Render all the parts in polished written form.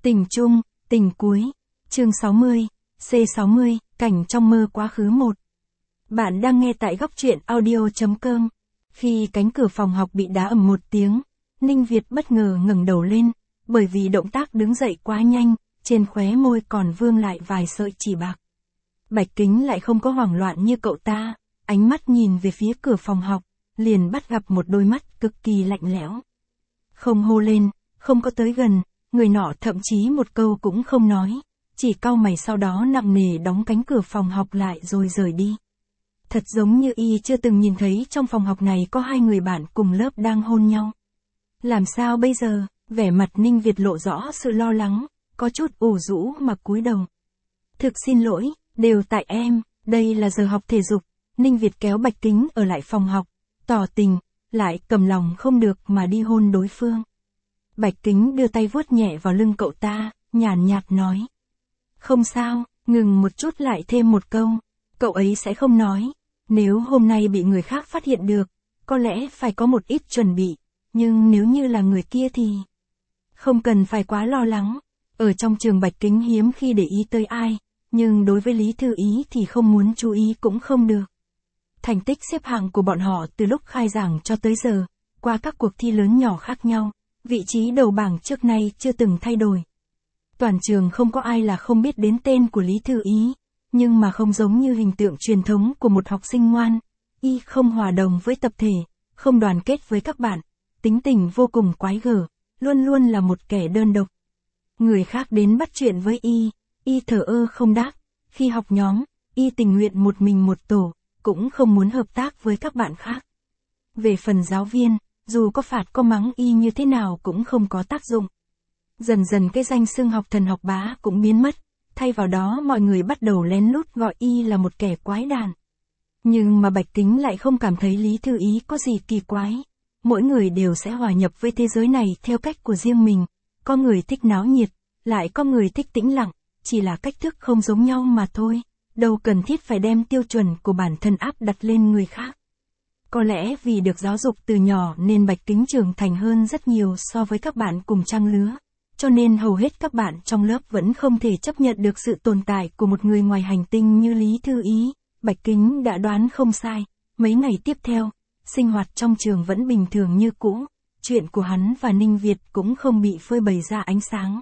Tình chung, tình cuối. Chương 60, C60, cảnh trong mơ quá khứ 1. Bạn đang nghe tại góc truyện audio.com. Khi cánh cửa phòng học bị đá ầm một tiếng, Ninh Việt bất ngờ ngẩng đầu lên, bởi vì động tác đứng dậy quá nhanh, trên khóe môi còn vương lại vài sợi chỉ bạc. Bạch Kính lại không có hoảng loạn như cậu ta, ánh mắt nhìn về phía cửa phòng học, liền bắt gặp một đôi mắt cực kỳ lạnh lẽo. Không hô lên, không có tới gần, người nọ thậm chí một câu cũng không nói, chỉ cau mày sau đó nặng nề đóng cánh cửa phòng học lại rồi rời đi. Thật giống như y chưa từng nhìn thấy trong phòng học này có hai người bạn cùng lớp đang hôn nhau. Làm sao bây giờ? Vẻ mặt Ninh Việt lộ rõ sự lo lắng, có chút ủ rũ mà cúi đầu. Thực xin lỗi, đều tại em, đây là giờ học thể dục. Ninh Việt kéo Bạch Kính ở lại phòng học, tỏ tình, lại cầm lòng không được mà đi hôn đối phương. Bạch Kính đưa tay vuốt nhẹ vào lưng cậu ta, nhàn nhạt nói. Không sao, ngừng một chút lại thêm một câu, cậu ấy sẽ không nói. Nếu hôm nay bị người khác phát hiện được, có lẽ phải có một ít chuẩn bị, nhưng nếu như là người kia thì... Không cần phải quá lo lắng, ở trong trường Bạch Kính hiếm khi để ý tới ai, nhưng đối với Lý Thư Ý thì không muốn chú ý cũng không được. Thành tích xếp hạng của bọn họ từ lúc khai giảng cho tới giờ, qua các cuộc thi lớn nhỏ khác nhau, vị trí đầu bảng trước nay chưa từng thay đổi. Toàn trường không có ai là không biết đến tên của Lý Thư Ý, nhưng mà không giống như hình tượng truyền thống của một học sinh ngoan, y không hòa đồng với tập thể, không đoàn kết với các bạn, tính tình vô cùng quái gở, luôn luôn là một kẻ đơn độc. Người khác đến bắt chuyện với y thờ ơ không đáp, khi học nhóm, y tình nguyện một mình một tổ, cũng không muốn hợp tác với các bạn khác. Về phần giáo viên, dù có phạt có mắng y như thế nào cũng không có tác dụng. Dần dần cái danh xưng học thần học bá cũng biến mất, thay vào đó mọi người bắt đầu lén lút gọi y là một kẻ quái đản. Nhưng mà Bạch Kính lại không cảm thấy Lý Thư Ý có gì kỳ quái. Mỗi người đều sẽ hòa nhập với thế giới này theo cách của riêng mình, có người thích náo nhiệt, lại có người thích tĩnh lặng, chỉ là cách thức không giống nhau mà thôi, đâu cần thiết phải đem tiêu chuẩn của bản thân áp đặt lên người khác. Có lẽ vì được giáo dục từ nhỏ nên Bạch Kính trưởng thành hơn rất nhiều so với các bạn cùng trang lứa, cho nên hầu hết các bạn trong lớp vẫn không thể chấp nhận được sự tồn tại của một người ngoài hành tinh như Lý Thư Ý. Bạch Kính đã đoán không sai, mấy ngày tiếp theo, sinh hoạt trong trường vẫn bình thường như cũ, chuyện của hắn và Ninh Việt cũng không bị phơi bày ra ánh sáng.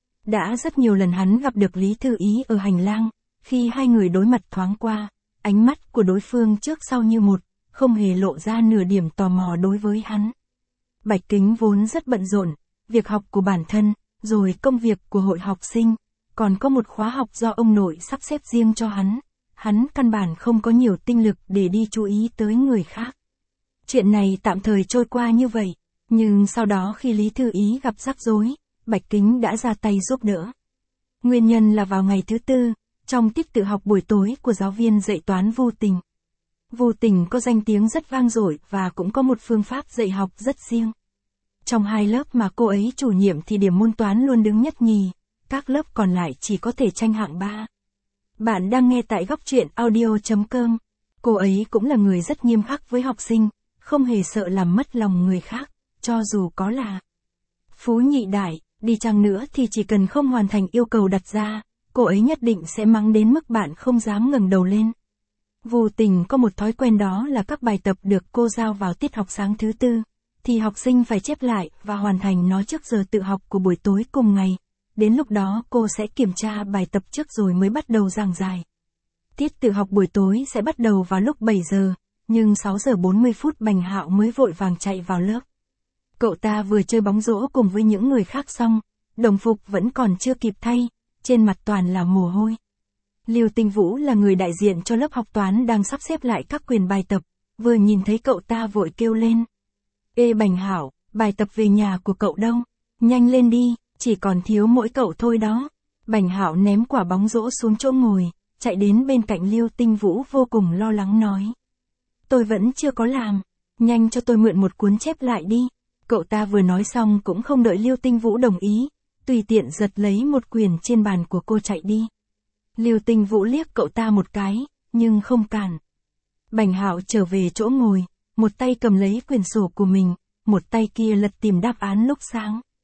Đã rất nhiều lần hắn gặp được Lý Thư Ý ở hành lang, khi hai người đối mặt thoáng qua, ánh mắt của đối phương trước sau như một, không hề lộ ra nửa điểm tò mò đối với hắn. Bạch Kính vốn rất bận rộn, việc học của bản thân, rồi công việc của hội học sinh, còn có một khóa học do ông nội sắp xếp riêng cho hắn căn bản không có nhiều tinh lực để đi chú ý tới người khác. Chuyện này tạm thời trôi qua như vậy, nhưng sau đó khi Lý Thư Ý gặp rắc rối, Bạch Kính đã ra tay giúp đỡ. Nguyên nhân là vào ngày thứ tư, trong tiết tự học buổi tối của giáo viên dạy toán Vu Tình. Vu Tình có danh tiếng rất vang dội và cũng có một phương pháp dạy học rất riêng. Trong hai lớp mà cô ấy chủ nhiệm thì điểm môn toán luôn đứng nhất nhì, các lớp còn lại chỉ có thể tranh hạng 3. Bạn đang nghe tại góc truyện audio.com. Cô ấy cũng là người rất nghiêm khắc với học sinh, không hề sợ làm mất lòng người khác, cho dù có là phú nhị đại, đi chăng nữa thì chỉ cần không hoàn thành yêu cầu đặt ra, cô ấy nhất định sẽ mắng đến mức bạn không dám ngẩng đầu lên. Vu Tình có một thói quen đó là các bài tập được cô giao vào tiết học sáng thứ tư, thì học sinh phải chép lại và hoàn thành nó trước giờ tự học của buổi tối cùng ngày. Đến lúc đó cô sẽ kiểm tra bài tập trước rồi mới bắt đầu giảng giải. Tiết tự học buổi tối sẽ bắt đầu vào lúc 7 giờ, nhưng 6 giờ 40 phút Bành Hạo mới vội vàng chạy vào lớp. Cậu ta vừa chơi bóng rổ cùng với những người khác xong, đồng phục vẫn còn chưa kịp thay, trên mặt toàn là mồ hôi. Lưu Tinh Vũ là người đại diện cho lớp học toán đang sắp xếp lại các quyền bài tập, vừa nhìn thấy cậu ta vội kêu lên. Ê Bành Hạo, bài tập về nhà của cậu đâu? Nhanh lên đi, chỉ còn thiếu mỗi cậu thôi đó. Bành Hạo ném quả bóng rổ xuống chỗ ngồi, chạy đến bên cạnh Lưu Tinh Vũ vô cùng lo lắng nói. Tôi vẫn chưa có làm, nhanh cho tôi mượn một cuốn chép lại đi. Cậu ta vừa nói xong cũng không đợi Lưu Tinh Vũ đồng ý, tùy tiện giật lấy một quyển trên bàn của cô chạy đi. Lưu Tinh Vũ liếc cậu ta một cái, nhưng không cản. Bành Hạo trở về chỗ ngồi, một tay cầm lấy quyển sổ của mình, một tay kia lật tìm đáp án lúc sáng.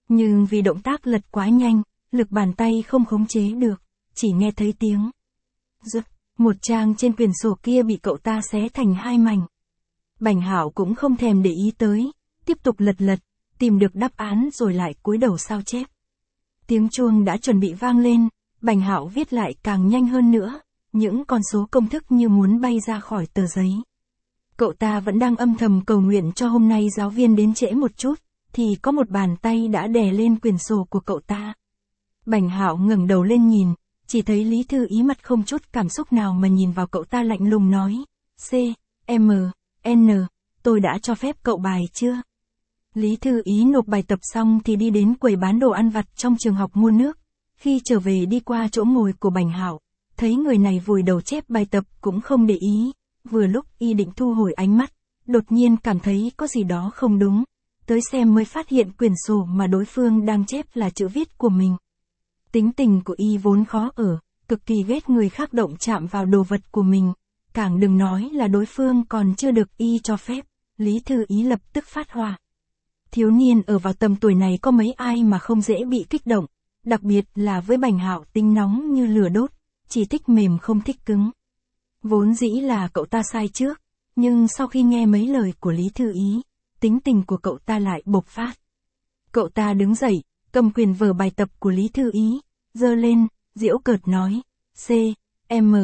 Nhưng vì động tác lật quá nhanh, lực bàn tay không khống chế được, chỉ nghe thấy tiếng rực, một trang trên quyển sổ kia bị cậu ta xé thành hai mảnh. Bành Hạo cũng không thèm để ý tới, tiếp tục lật, tìm được đáp án rồi lại cúi đầu sao chép. Tiếng chuông đã chuẩn bị vang lên, Bành Hạo viết lại càng nhanh hơn nữa, những con số công thức như muốn bay ra khỏi tờ giấy. Cậu ta vẫn đang âm thầm cầu nguyện cho hôm nay giáo viên đến trễ một chút, thì có một bàn tay đã đè lên quyển sổ của cậu ta. Bành Hạo ngẩng đầu lên nhìn, chỉ thấy Lý Thư Ý mặt không chút cảm xúc nào mà nhìn vào cậu ta lạnh lùng nói, C, M, N, tôi đã cho phép cậu bài chưa? Lý Thư Ý nộp bài tập xong thì đi đến quầy bán đồ ăn vặt trong trường học mua nước. Khi trở về đi qua chỗ ngồi của Bành Hạo, thấy người này vùi đầu chép bài tập cũng không để ý. Vừa lúc y định thu hồi ánh mắt, đột nhiên cảm thấy có gì đó không đúng. Tới xem mới phát hiện quyển sổ mà đối phương đang chép là chữ viết của mình. Tính tình của y vốn khó ở, cực kỳ ghét người khác động chạm vào đồ vật của mình. Càng đừng nói là đối phương còn chưa được y cho phép. Lý Thư Ý lập tức phát hỏa. Thiếu niên ở vào tầm tuổi này có mấy ai mà không dễ bị kích động, đặc biệt là với Bành Hạo tính nóng như lửa đốt, chỉ thích mềm không thích cứng. Vốn dĩ là cậu ta sai trước, nhưng sau khi nghe mấy lời của Lý Thư Ý, tính tình của cậu ta lại bộc phát. Cậu ta đứng dậy, cầm quyển vở bài tập của Lý Thư Ý, giơ lên, giễu cợt nói, C, M,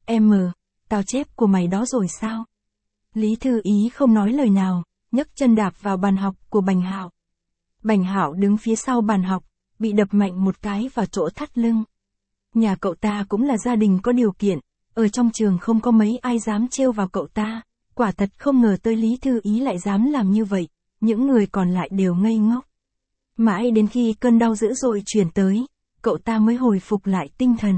tao chép của mày đó rồi sao? Lý Thư Ý không nói lời nào, nhấc chân đạp vào bàn học của Bành Hạo. Bành Hạo đứng phía sau bàn học, bị đập mạnh một cái vào chỗ thắt lưng. Nhà cậu ta cũng là gia đình có điều kiện, ở trong trường không có mấy ai dám trêu vào cậu ta, quả thật không ngờ tới Lý Thư Ý lại dám làm như vậy, những người còn lại đều ngây ngốc. Mãi đến khi cơn đau dữ dội truyền tới, cậu ta mới hồi phục lại tinh thần.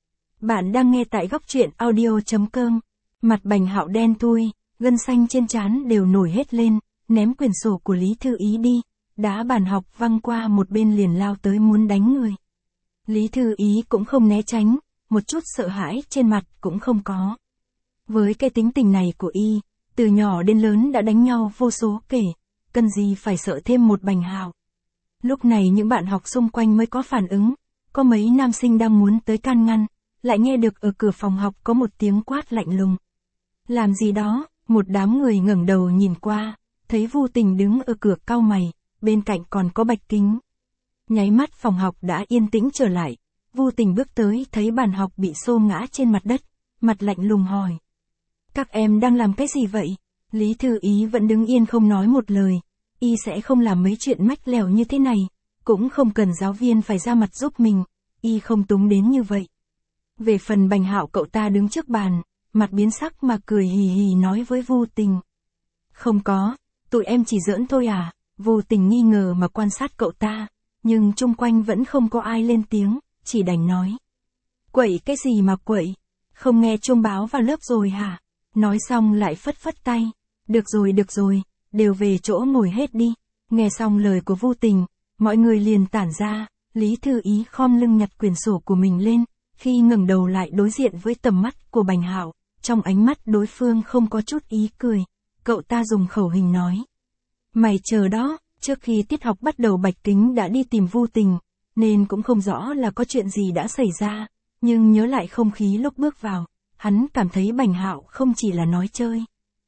Bạn đang nghe tại góc truyện audio.com, mặt Bành Hạo đen thui, gân xanh trên trán đều nổi hết lên, ném quyển sổ của Lý Thư Ý đi, đá bàn học văng qua một bên liền lao tới muốn đánh người. Lý Thư Ý cũng không né tránh, một chút sợ hãi trên mặt cũng không có. Với cái tính tình này của y, từ nhỏ đến lớn đã đánh nhau vô số kể, cần gì phải sợ thêm một Bành Hạo. Lúc này những bạn học xung quanh mới có phản ứng, có mấy nam sinh đang muốn tới can ngăn, lại nghe được ở cửa phòng học có một tiếng quát lạnh lùng. Làm gì đó? Một đám người ngẩng đầu nhìn qua, thấy Vu Tình đứng ở cửa cau mày, bên cạnh còn có Bạch Kính. Nháy mắt phòng học đã yên tĩnh trở lại, Vu Tình bước tới thấy bàn học bị xô ngã trên mặt đất, mặt lạnh lùng hỏi. Các em đang làm cái gì vậy? Lý Thư Ý vẫn đứng yên không nói một lời, y sẽ không làm mấy chuyện mách lèo như thế này, cũng không cần giáo viên phải ra mặt giúp mình, y không túng đến như vậy. Về phần Bành Hạo cậu ta đứng trước bàn, mặt biến sắc mà cười hì hì nói với Vu Tình. Không có, tụi em chỉ giỡn thôi à, Vu Tình nghi ngờ mà quan sát cậu ta, nhưng chung quanh vẫn không có ai lên tiếng, chỉ đành nói. Quậy cái gì mà quậy, không nghe chuông báo vào lớp rồi hả? Nói xong lại phất phất tay, được rồi, đều về chỗ ngồi hết đi. Nghe xong lời của Vu Tình, mọi người liền tản ra, Lý Thư Ý khom lưng nhặt quyển sổ của mình lên, khi ngẩng đầu lại đối diện với tầm mắt của Bành Hạo. Trong ánh mắt đối phương không có chút ý cười, cậu ta dùng khẩu hình nói. Mày chờ đó, trước khi tiết học bắt đầu Bạch Kính đã đi tìm Vu Tình, nên cũng không rõ là có chuyện gì đã xảy ra, nhưng nhớ lại không khí lúc bước vào, hắn cảm thấy Bành Hạo không chỉ là nói chơi.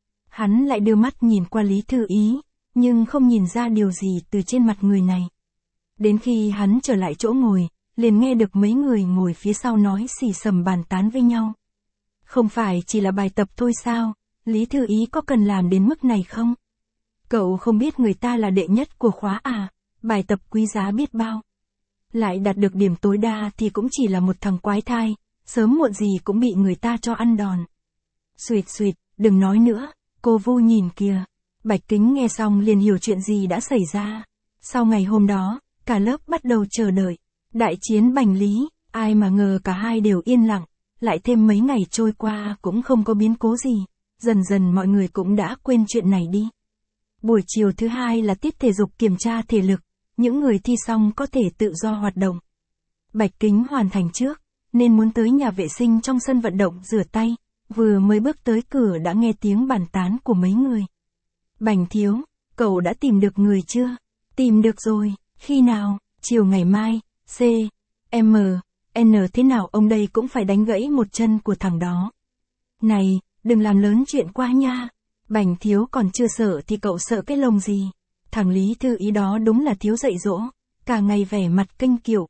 Hắn lại đưa mắt nhìn qua Lý Thư Ý, nhưng không nhìn ra điều gì từ trên mặt người này. Đến khi hắn trở lại chỗ ngồi, liền nghe được mấy người ngồi phía sau nói xì xầm bàn tán với nhau. Không phải chỉ là bài tập thôi sao, Lý Thư Ý có cần làm đến mức này không? Cậu không biết người ta là đệ nhất của khóa à, bài tập quý giá biết bao. Lại đạt được điểm tối đa thì cũng chỉ là một thằng quái thai, sớm muộn gì cũng bị người ta cho ăn đòn. Xuỵt, đừng nói nữa, cô Vu nhìn kìa. Bạch Kính nghe xong liền hiểu chuyện gì đã xảy ra. Sau ngày hôm đó, cả lớp bắt đầu chờ đợi. Đại chiến Bành Lý, ai mà ngờ cả hai đều yên lặng. Lại thêm mấy ngày trôi qua cũng không có biến cố gì, dần dần mọi người cũng đã quên chuyện này đi. Buổi chiều thứ hai là tiết thể dục kiểm tra thể lực, những người thi xong có thể tự do hoạt động. Bạch Kính hoàn thành trước, nên muốn tới nhà vệ sinh trong sân vận động rửa tay, vừa mới bước tới cửa đã nghe tiếng bàn tán của mấy người. Bành thiếu, cậu đã tìm được người chưa? Tìm được rồi, Khi nào, chiều ngày mai, N thế nào ông đây cũng phải đánh gãy một chân của thằng đó. Này, đừng làm lớn chuyện quá nha. Bành Thiếu còn chưa sợ thì cậu sợ cái lồng gì. Thằng Lý Thư Ý đó đúng là thiếu dạy dỗ, cả ngày vẻ mặt kênh kiệu,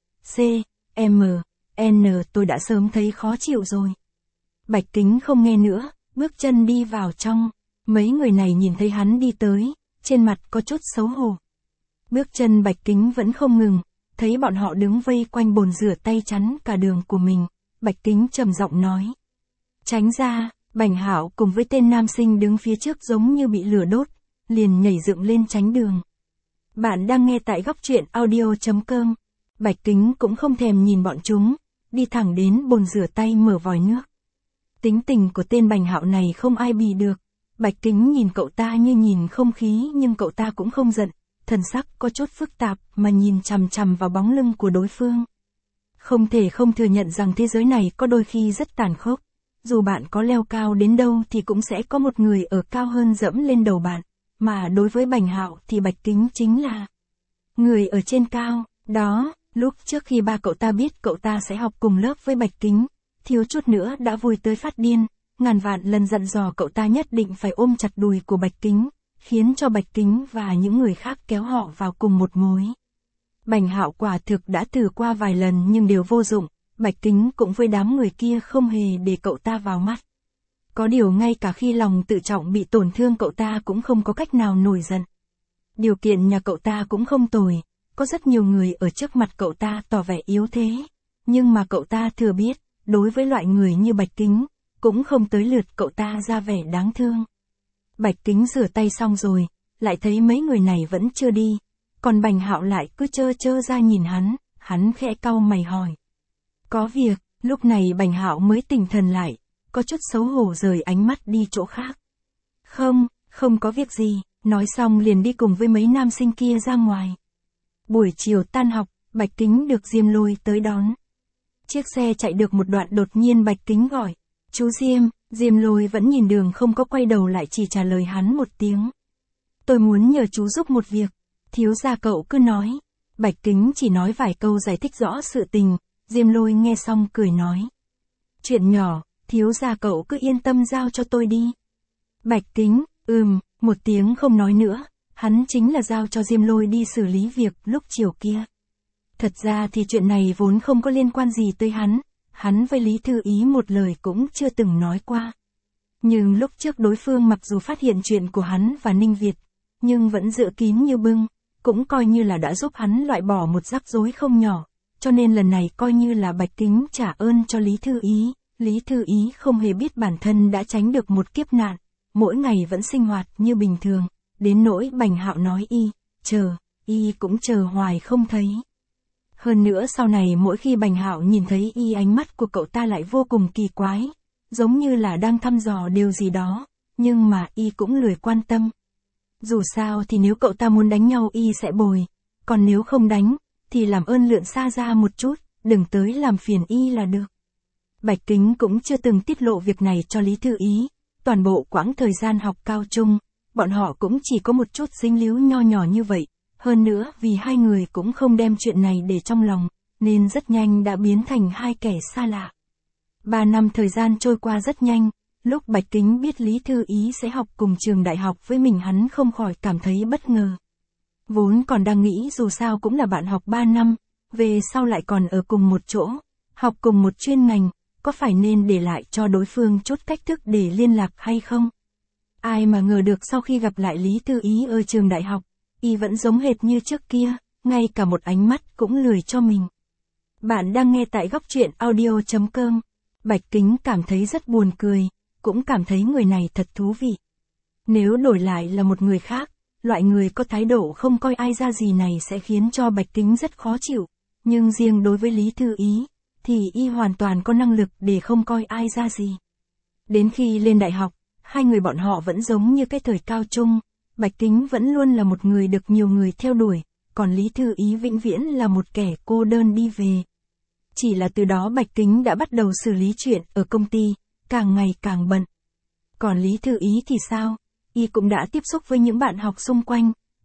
N tôi đã sớm thấy khó chịu rồi. Bạch Kính không nghe nữa, bước chân đi vào trong. Mấy người này nhìn thấy hắn đi tới, trên mặt có chút xấu hổ. Bước chân Bạch Kính vẫn không ngừng, thấy bọn họ đứng vây quanh bồn rửa tay chắn cả đường của mình, Bạch Kính trầm giọng nói. Tránh ra, Bành Hạo cùng với tên nam sinh đứng phía trước giống như bị lửa đốt, liền nhảy dựng lên tránh đường. Bạn đang nghe tại góc truyện audio.com. Bạch Kính cũng không thèm nhìn bọn chúng, đi thẳng đến bồn rửa tay mở vòi nước. Tính tình của tên Bành Hạo này không ai bì được. Bạch Kính nhìn cậu ta như nhìn không khí nhưng cậu ta cũng không giận, thần sắc có chút phức tạp mà nhìn chằm chằm vào bóng lưng của đối phương. Không thể không thừa nhận rằng thế giới này có đôi khi rất tàn khốc. Dù bạn có leo cao đến đâu thì cũng sẽ có một người ở cao hơn dẫm lên đầu bạn. Mà đối với Bành Hạo thì Bạch Kính chính là người ở trên cao. Đó, lúc trước khi ba cậu ta biết cậu ta sẽ học cùng lớp với Bạch Kính, thiếu chút nữa đã vui tới phát điên, ngàn vạn lần dặn dò cậu ta nhất định phải ôm chặt đùi của Bạch Kính, khiến cho Bạch Kính và những người khác kéo họ vào cùng một mối. Bành Hạo quả thực đã thử qua vài lần nhưng đều vô dụng, Bạch Kính cũng với đám người kia không hề để cậu ta vào mắt. Có điều ngay cả khi lòng tự trọng bị tổn thương cậu ta cũng không có cách nào nổi giận. Điều kiện nhà cậu ta cũng không tồi, có rất nhiều người ở trước mặt cậu ta tỏ vẻ yếu thế, nhưng mà cậu ta thừa biết, đối với loại người như Bạch Kính, cũng không tới lượt cậu ta ra vẻ đáng thương. Bạch Kính rửa tay xong rồi, lại thấy mấy người này vẫn chưa đi, còn Bành Hạo lại cứ trơ ra nhìn hắn khẽ cau mày hỏi. Có việc, lúc này Bành Hạo mới tỉnh thần lại, có chút xấu hổ rời ánh mắt đi chỗ khác. Không có việc gì, nói xong liền đi cùng với mấy nam sinh kia ra ngoài. Buổi chiều tan học, Bạch Kính được Diêm Lôi tới đón. Chiếc xe chạy được một đoạn đột nhiên Bạch Kính gọi. Chú Diêm Lôi vẫn nhìn đường không có quay đầu lại chỉ trả lời hắn một tiếng. Tôi muốn nhờ chú giúp một việc. Thiếu gia cậu cứ nói. Bạch Kính chỉ nói vài câu giải thích rõ sự tình, Diêm Lôi nghe xong cười nói. Chuyện nhỏ, thiếu gia cậu cứ yên tâm giao cho tôi đi. Bạch Kính, một tiếng không nói nữa, hắn chính là giao cho Diêm Lôi đi xử lý việc lúc chiều kia. Thật ra thì chuyện này vốn không có liên quan gì tới hắn với Lý Thư Ý một lời cũng chưa từng nói qua. Nhưng lúc trước đối phương mặc dù phát hiện chuyện của hắn và Ninh Việt, nhưng vẫn giữ kín như bưng, cũng coi như là đã giúp hắn loại bỏ một rắc rối không nhỏ, cho nên lần này coi như là Bạch Kính trả ơn cho Lý Thư Ý. Lý Thư Ý không hề biết bản thân đã tránh được một kiếp nạn, mỗi ngày vẫn sinh hoạt như bình thường, đến nỗi Bành Hạo nói y cũng chờ hoài không thấy. Hơn nữa sau này mỗi khi Bành Hạo nhìn thấy y ánh mắt của cậu ta lại vô cùng kỳ quái, giống như là đang thăm dò điều gì đó, nhưng mà y cũng lười quan tâm. Dù sao thì nếu cậu ta muốn đánh nhau y sẽ bồi, còn nếu không đánh, thì làm ơn lượn xa ra một chút, đừng tới làm phiền y là được. Bạch Kính cũng chưa từng tiết lộ việc này cho Lý Thư Ý, toàn bộ quãng thời gian học cao trung, bọn họ cũng chỉ có một chút dính líu nho nhỏ như vậy. Hơn nữa vì hai người cũng không đem chuyện này để trong lòng, nên rất nhanh đã biến thành hai kẻ xa lạ. 3 năm thời gian trôi qua rất nhanh, lúc Bạch Kính biết Lý Thư Ý sẽ học cùng trường đại học với mình hắn không khỏi cảm thấy bất ngờ. Vốn còn đang nghĩ dù sao cũng là bạn học 3 năm, về sau lại còn ở cùng một chỗ, học cùng một chuyên ngành, có phải nên để lại cho đối phương chút cách thức để liên lạc hay không? Ai mà ngờ được sau khi gặp lại Lý Thư Ý ở trường đại học, y vẫn giống hệt như trước kia, ngay cả một ánh mắt cũng lười cho mình. Bạn đang nghe tại góc truyện audio.com. Bạch Kính cảm thấy rất buồn cười, cũng cảm thấy người này thật thú vị. Nếu đổi lại là một người khác, loại người có thái độ không coi ai ra gì này sẽ khiến cho Bạch Kính rất khó chịu, nhưng riêng đối với Lý Thư Ý, thì y hoàn toàn có năng lực để không coi ai ra gì. Đến khi lên đại học, hai người bọn họ vẫn giống như cái thời cao trung. Bạch Kính vẫn luôn là một người được nhiều người theo đuổi, còn Lý Thư Ý vĩnh viễn là một kẻ cô đơn đi về. Chỉ là từ đó Bạch Kính đã bắt đầu xử lý chuyện ở công ty, càng ngày càng bận. Còn Lý Thư Ý thì sao? Y cũng đã tiếp xúc với những bạn học xung quanh,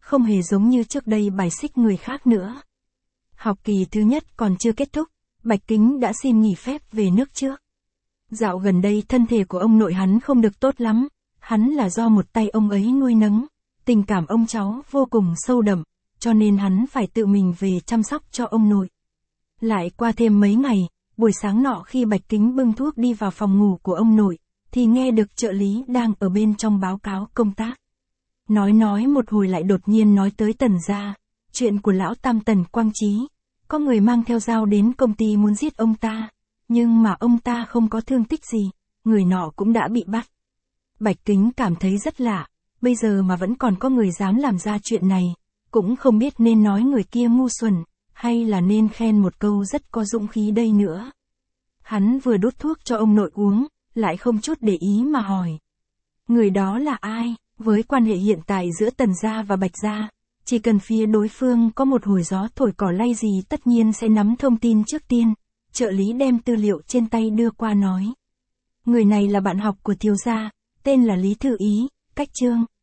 không hề giống như trước đây bài xích người khác nữa. Học kỳ thứ nhất còn chưa kết thúc, Bạch Kính đã xin nghỉ phép về nước trước. Dạo gần đây thân thể của ông nội hắn không được tốt lắm, hắn là do một tay ông ấy nuôi nấng, tình cảm ông cháu vô cùng sâu đậm, cho nên hắn phải tự mình về chăm sóc cho ông nội. Lại qua thêm mấy ngày, buổi sáng nọ khi Bạch Kính bưng thuốc đi vào phòng ngủ của ông nội, thì nghe được trợ lý đang ở bên trong báo cáo công tác. Nói một hồi lại đột nhiên nói tới Tần gia, chuyện của lão tam Tần Quang Chí, có người mang theo dao đến công ty muốn giết ông ta, nhưng mà ông ta không có thương tích gì, người nọ cũng đã bị bắt. Bạch Kính cảm thấy rất lạ, bây giờ mà vẫn còn có người dám làm ra chuyện này, cũng không biết nên nói người kia ngu xuẩn, hay là nên khen một câu rất có dũng khí đây nữa. Hắn vừa đút thuốc cho ông nội uống, lại không chút để ý mà hỏi. Người đó là ai? Với quan hệ hiện tại giữa Tần gia và Bạch gia, chỉ cần phía đối phương có một hồi gió thổi cỏ lay gì tất nhiên sẽ nắm thông tin trước tiên. Trợ lý đem tư liệu trên tay đưa qua nói. Người này là bạn học của thiếu gia, tên là Lý Thư Ý, cách Trương.